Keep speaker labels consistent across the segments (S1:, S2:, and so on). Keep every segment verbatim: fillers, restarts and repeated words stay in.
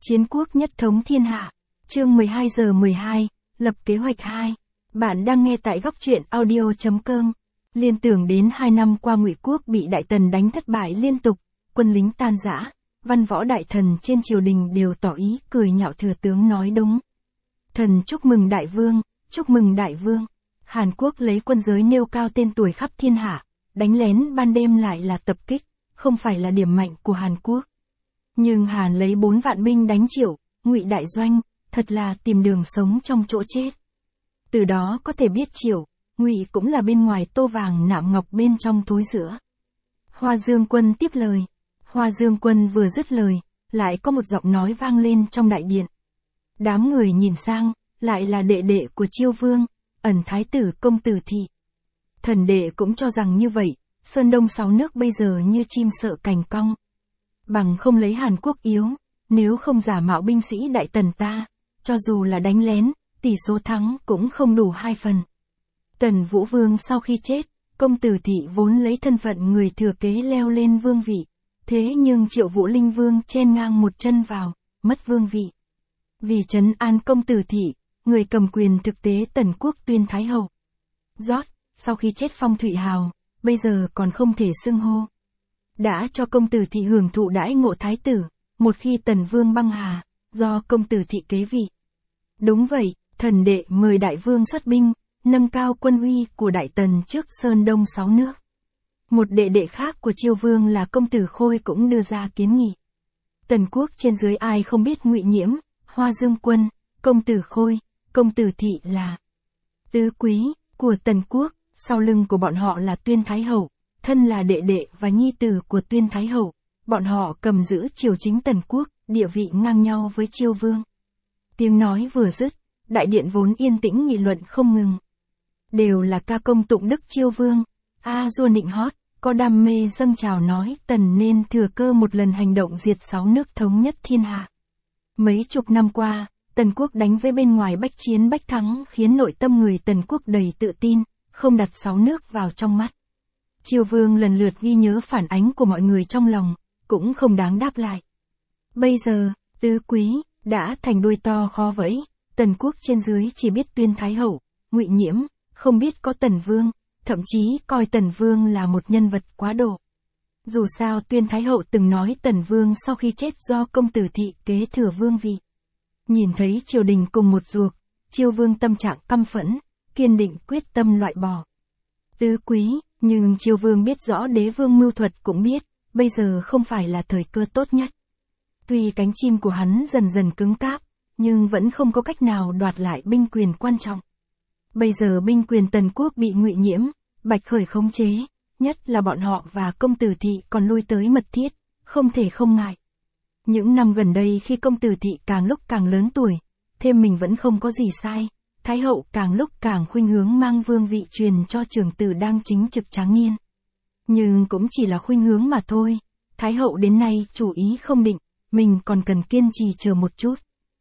S1: Chiến quốc nhất thống thiên hạ. Chương mười hai giờ mười hai, lập kế hoạch hai. Bạn đang nghe tại góc truyện audio chấm com. Liên tưởng đến hai năm qua Ngụy quốc bị Đại Tần đánh thất bại liên tục, quân lính tan rã, văn võ đại thần trên triều đình đều tỏ ý cười nhạo thừa tướng nói đúng. Thần chúc mừng đại vương, chúc mừng đại vương. Hàn Quốc lấy quân giới nêu cao tên tuổi khắp thiên hạ, đánh lén ban đêm lại là tập kích, không phải là điểm mạnh của Hàn Quốc. Nhưng Hàn lấy bốn vạn binh đánh Triệu, Ngụy đại doanh, thật là tìm đường sống trong chỗ chết. Từ đó có thể biết Triệu, Ngụy cũng là bên ngoài tô vàng nạm ngọc bên trong thối rữa. Hoa Dương Quân tiếp lời. Hoa Dương Quân vừa dứt lời, lại có một giọng nói vang lên trong đại điện. Đám người nhìn sang, lại là đệ đệ của Chiêu Vương, ẩn thái tử Công Tử Thị. Thần đệ cũng cho rằng như vậy, Sơn Đông sáu nước bây giờ như chim sợ cành cong. Bằng không lấy Hàn Quốc yếu, nếu không giả mạo binh sĩ Đại Tần ta, cho dù là đánh lén, tỷ số thắng cũng không đủ hai phần. Tần Vũ Vương sau khi chết, Công Tử Thị vốn lấy thân phận người thừa kế leo lên vương vị, thế nhưng Triệu Vũ Linh Vương chen ngang một chân vào, mất vương vị. Vì trấn an Công Tử Thị, người cầm quyền thực tế Tần Quốc tuyên Thái Hậu. Rót, sau khi chết Phong Thụy Hào, bây giờ còn không thể xưng hô. Đã cho Công Tử Thị hưởng thụ đãi ngộ thái tử, một khi Tần Vương băng hà, do Công Tử Thị kế vị. Đúng vậy, thần đệ mời đại vương xuất binh, nâng cao quân uy của Đại Tần trước Sơn Đông sáu nước. Một đệ đệ khác của Chiêu Vương là Công Tử Khôi cũng đưa ra kiến nghị. Tần Quốc trên dưới ai không biết Ngụy Nhiễm, Hoa Dương Quân, Công Tử Khôi, Công Tử Thị là tứ quý của Tần Quốc, sau lưng của bọn họ là Tuyên Thái Hậu, thân là đệ đệ và nhi tử của Tuyên Thái Hậu, bọn họ cầm giữ triều chính Tần Quốc, địa vị ngang nhau với Chiêu Vương. Tiếng nói vừa dứt, đại điện vốn yên tĩnh nghị luận không ngừng. Đều là ca công tụng đức Chiêu Vương, a dua nịnh hót, có đam mê dâng trào nói Tần nên thừa cơ một lần hành động diệt sáu nước thống nhất thiên hạ. Mấy chục năm qua, Tần Quốc đánh với bên ngoài bách chiến bách thắng khiến nội tâm người Tần Quốc đầy tự tin, không đặt sáu nước vào trong mắt. Chiêu Vương lần lượt ghi nhớ phản ánh của mọi người trong lòng, cũng không đáng đáp lại. Bây giờ, tứ quý, đã thành đuôi to khó vẫy, Tần Quốc trên dưới chỉ biết Tuyên Thái Hậu, Ngụy Nhiễm, không biết có Tần Vương, thậm chí coi Tần Vương là một nhân vật quá độ. Dù sao Tuyên Thái Hậu từng nói Tần Vương sau khi chết do Công Tử Thị kế thừa vương vị. Nhìn thấy triều đình cùng một ruột, Chiêu Vương tâm trạng căm phẫn, kiên định quyết tâm loại bỏ. Tứ quý, nhưng Chiêu Vương biết rõ đế vương mưu thuật cũng biết, bây giờ không phải là thời cơ tốt nhất. Tuy cánh chim của hắn dần dần cứng cáp, nhưng vẫn không có cách nào đoạt lại binh quyền quan trọng. Bây giờ binh quyền Tần Quốc bị Ngụy Nhiễm, Bạch Khởi khống chế, nhất là bọn họ và Công Tử Thị còn lui tới mật thiết, không thể không ngại. Những năm gần đây khi Công Tử Thị càng lúc càng lớn tuổi, thêm mình vẫn không có gì sai, Thái Hậu càng lúc càng khuynh hướng mang vương vị truyền cho trưởng tử đang chính trực Tráng Niên. Nhưng cũng chỉ là khuynh hướng mà thôi, Thái Hậu đến nay chủ ý không định, mình còn cần kiên trì chờ một chút.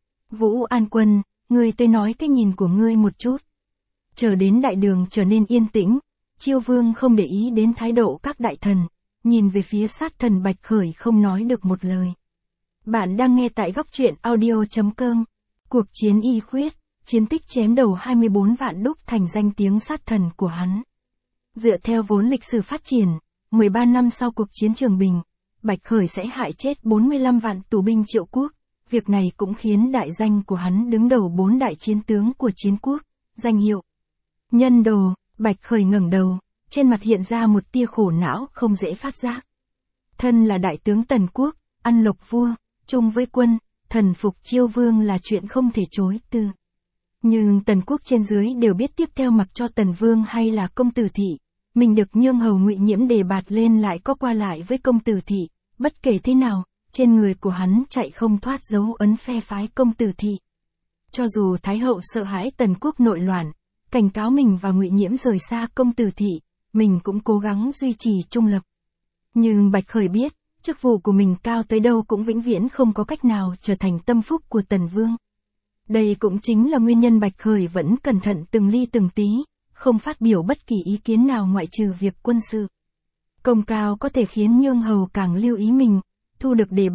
S1: Vũ An Quân, ngươi tới nói cái nhìn của ngươi một chút. Chờ đến đại đường trở nên yên tĩnh, Chiêu Vương không để ý đến thái độ các đại thần, nhìn về phía sát thần Bạch Khởi không nói được một lời. Bạn đang nghe tại góc truyện audio chấm com. Cuộc chiến y khuyết, chiến tích chém đầu hai mươi bốn vạn đúc thành danh tiếng sát thần của hắn. Dựa theo vốn lịch sử phát triển, mười ba năm sau cuộc chiến Trường Bình, Bạch Khởi sẽ hại chết bốn mươi lăm vạn tù binh Triệu Quốc. Việc này cũng khiến đại danh của hắn đứng đầu bốn đại chiến tướng của chiến quốc, danh hiệu Nhân Đồ. Bạch Khởi ngẩng đầu, trên mặt hiện ra một tia khổ não không dễ phát giác. Thân là đại tướng Tần Quốc, ăn lộc vua, chung với quân, thần phục Chiêu Vương là chuyện không thể chối từ. Nhưng Tần Quốc trên dưới đều biết tiếp theo mặc cho Tần Vương hay là Công Tử Thị, mình được nhương hầu Ngụy Nhiễm đề bạt lên lại có qua lại với Công Tử Thị, bất kể thế nào, trên người của hắn chạy không thoát dấu ấn phe phái Công Tử Thị. Cho dù Thái Hậu sợ hãi Tần Quốc nội loạn, cảnh cáo mình và Ngụy Nhiễm rời xa Công Tử Thị, mình cũng cố gắng duy trì trung lập. Nhưng Bạch Khởi biết, chức vụ của mình cao tới đâu cũng vĩnh viễn không có cách nào trở thành tâm phúc của Tần Vương. Đây cũng chính là nguyên nhân Bạch Khởi vẫn cẩn thận từng ly từng tí, không phát biểu bất kỳ ý kiến nào ngoại trừ việc quân sự. Công cao có thể khiến nhương hầu càng lưu ý mình, thu được đề bạt,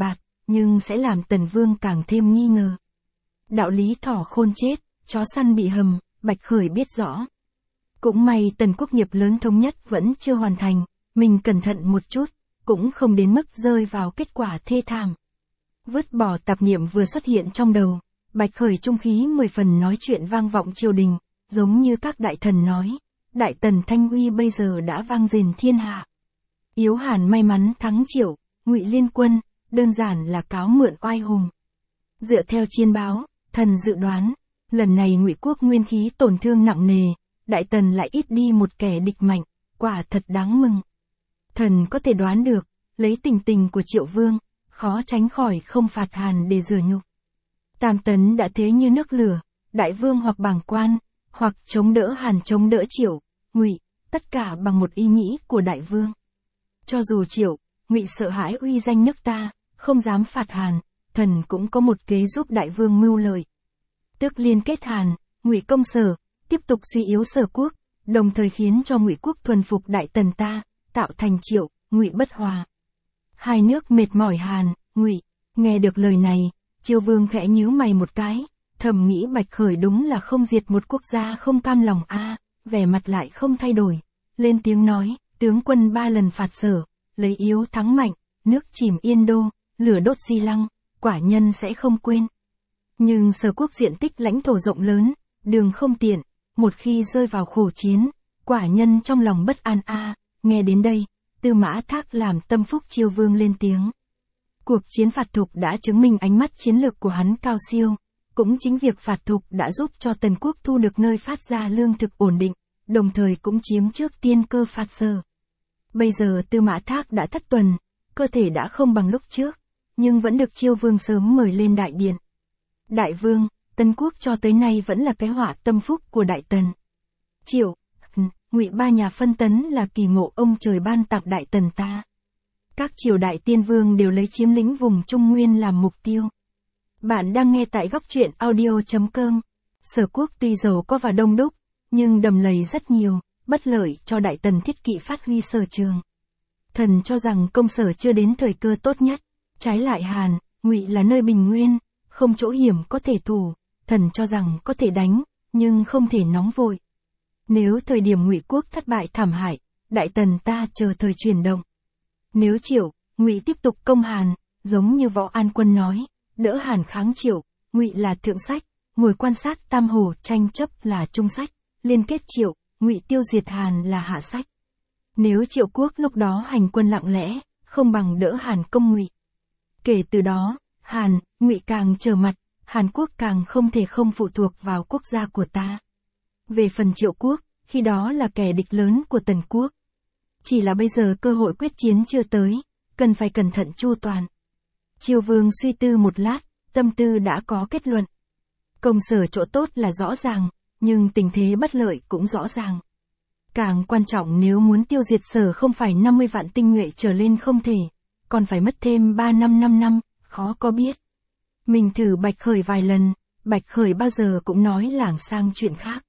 S1: nhưng sẽ làm Tần Vương càng thêm nghi ngờ. Đạo lý thỏ khôn chết, chó săn bị hầm, Bạch Khởi biết rõ. Cũng may Tần quốc nghiệp lớn thống nhất vẫn chưa hoàn thành, mình cẩn thận một chút, cũng không đến mức rơi vào kết quả thê thảm. Vứt bỏ tạp niệm vừa xuất hiện trong đầu, Bạch Khởi trung khí mười phần nói chuyện vang vọng triều đình, giống như các đại thần nói, Đại Tần thanh uy bây giờ đã vang dền thiên hạ. Yếu Hàn may mắn thắng Triệu, Ngụy liên quân, đơn giản là cáo mượn oai hùng. Dựa theo chiên báo, thần dự đoán, lần này Ngụy quốc nguyên khí tổn thương nặng nề, Đại Tần lại ít đi một kẻ địch mạnh, quả thật đáng mừng. Thần có thể đoán được, lấy tình tình của Triệu Vương, khó tránh khỏi không phạt Hàn để rửa nhục. Tam Tấn đã thế như nước lửa, Đại Vương hoặc bàng quan, hoặc chống đỡ Hàn chống đỡ Triệu, Ngụy, tất cả bằng một ý nghĩ của Đại Vương. Cho dù Triệu, Ngụy sợ hãi uy danh nước ta, không dám phạt Hàn, thần cũng có một kế giúp Đại Vương mưu lợi. Tức liên kết Hàn, Ngụy công Sở, tiếp tục suy yếu Sở quốc, đồng thời khiến cho Ngụy quốc thuần phục Đại Tần ta, tạo thành Triệu, Ngụy bất hòa. Hai nước mệt mỏi Hàn, Ngụy, nghe được lời này, Chiêu Vương khẽ nhíu mày một cái, thầm nghĩ Bạch Khởi đúng là không diệt một quốc gia không cam lòng a, vẻ mặt lại không thay đổi, lên tiếng nói, tướng quân ba lần phạt Sở, lấy yếu thắng mạnh, nước chìm Yên Đô, lửa đốt Di Lăng, quả nhân sẽ không quên. Nhưng Sở quốc diện tích lãnh thổ rộng lớn, đường không tiện, một khi rơi vào khổ chiến, quả nhân trong lòng bất an a. Nghe đến đây, Tư Mã Thác làm tâm phúc Chiêu Vương lên tiếng. Cuộc chiến phạt Thục đã chứng minh ánh mắt chiến lược của hắn cao siêu, cũng chính việc phạt Thục đã giúp cho Tần quốc thu được nơi phát ra lương thực ổn định, đồng thời cũng chiếm trước tiên cơ phạt Sở. Bây giờ Tư Mã Thác đã thất tuần, cơ thể đã không bằng lúc trước, nhưng vẫn được Chiêu Vương sớm mời lên đại điện. Đại Vương, Tần quốc cho tới nay vẫn là cái họa tâm phúc của Đại Tần. Triệu, Ngụy ba nhà phân tấn là kỳ ngộ ông trời ban tặng Đại Tần ta. Các triều đại tiên vương đều lấy chiếm lĩnh vùng Trung Nguyên làm mục tiêu. Bạn đang nghe tại góc truyện audio chấm com. Sở quốc tuy giàu có và đông đúc, nhưng đầm lầy rất nhiều, bất lợi cho Đại Tần thiết kỵ phát huy sở trường. Thần cho rằng công Sở chưa đến thời cơ tốt nhất, trái lại Hàn, Ngụy là nơi bình nguyên, không chỗ hiểm có thể thủ, thần cho rằng có thể đánh, nhưng không thể nóng vội. Nếu thời điểm Ngụy quốc thất bại thảm hại, Đại Tần ta chờ thời chuyển động. Nếu Triệu, Ngụy tiếp tục công Hàn, giống như Võ An Quân nói, đỡ Hàn kháng Triệu, Ngụy là thượng sách, ngồi quan sát tam hồ tranh chấp là trung sách, liên kết Triệu, Ngụy tiêu diệt Hàn là hạ sách. Nếu Triệu quốc lúc đó hành quân lặng lẽ, không bằng đỡ Hàn công Ngụy. Kể từ đó, Hàn, Ngụy càng trở mặt, Hàn quốc càng không thể không phụ thuộc vào quốc gia của ta. Về phần Triệu quốc, khi đó là kẻ địch lớn của Tần quốc. Chỉ là bây giờ cơ hội quyết chiến chưa tới, cần phải cẩn thận chu toàn. Chiêu Vương suy tư một lát, tâm tư đã có kết luận. Công Sở chỗ tốt là rõ ràng, nhưng tình thế bất lợi cũng rõ ràng. Càng quan trọng nếu muốn tiêu diệt Sở không phải năm mươi vạn tinh nhuệ trở lên không thể, còn phải mất thêm ba năm năm năm, khó có biết. Mình thử Bạch Khởi vài lần, Bạch Khởi bao giờ cũng nói lảng sang chuyện khác.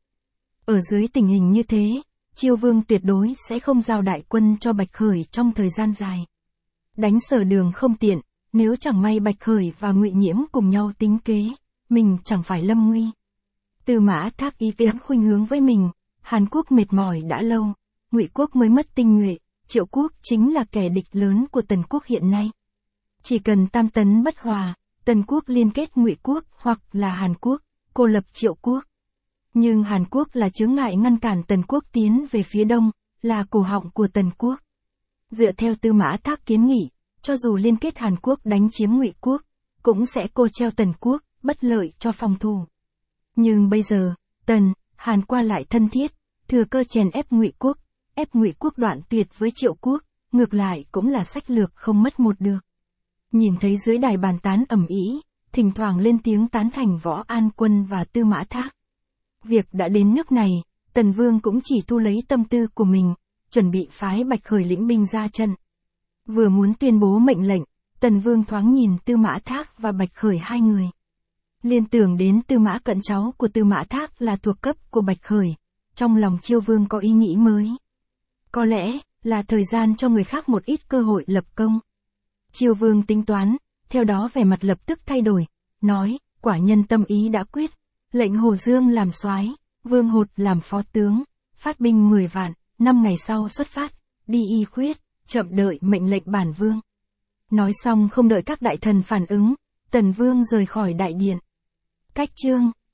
S1: Ở dưới tình hình như thế, Chiêu Vương tuyệt đối sẽ không giao đại quân cho Bạch Khởi trong thời gian dài. Đánh Sở đường không tiện, nếu chẳng may Bạch Khởi và Ngụy Nhiễm cùng nhau tính kế, mình chẳng phải lâm nguy. Tư Mã Thác ý kiến khuynh hướng với mình, Hàn quốc mệt mỏi đã lâu, Ngụy quốc mới mất tinh nhuệ, Triệu quốc chính là kẻ địch lớn của Tần quốc hiện nay. Chỉ cần tam tấn bất hòa, Tần quốc liên kết Ngụy quốc hoặc là Hàn quốc, cô lập Triệu quốc. Nhưng Hàn quốc là chướng ngại ngăn cản Tần quốc tiến về phía đông, là cổ họng của Tần quốc. Dựa theo Tư Mã Thác kiến nghị, cho dù liên kết Hàn quốc đánh chiếm Ngụy quốc, cũng sẽ cô treo Tần quốc, bất lợi cho phòng thủ. Nhưng bây giờ, Tần, Hàn qua lại thân thiết, thừa cơ chèn ép Ngụy quốc, ép Ngụy quốc đoạn tuyệt với Triệu quốc, ngược lại cũng là sách lược không mất một được. Nhìn thấy dưới đài bàn tán ầm ĩ, thỉnh thoảng lên tiếng tán thành Võ An Quân và Tư Mã Thác. Việc đã đến nước này, Tần Vương cũng chỉ thu lấy tâm tư của mình, chuẩn bị phái Bạch Khởi lĩnh binh ra trận. Vừa muốn tuyên bố mệnh lệnh, Tần Vương thoáng nhìn Tư Mã Thác và Bạch Khởi hai người. Liên tưởng đến Tư Mã Cận cháu của Tư Mã Thác là thuộc cấp của Bạch Khởi, trong lòng Chiêu Vương có ý nghĩ mới. Có lẽ là thời gian cho người khác một ít cơ hội lập công. Chiêu Vương tính toán, theo đó vẻ mặt lập tức thay đổi, nói, quả nhân tâm ý đã quyết, lệnh Hồ Dương làm soái, Vương Hột làm phó tướng, phát binh mười vạn, năm ngày sau xuất phát, đi y khuyết, chậm đợi mệnh lệnh bản vương. Nói xong không đợi các đại thần phản ứng, Tần Vương rời khỏi đại điện. Cách chương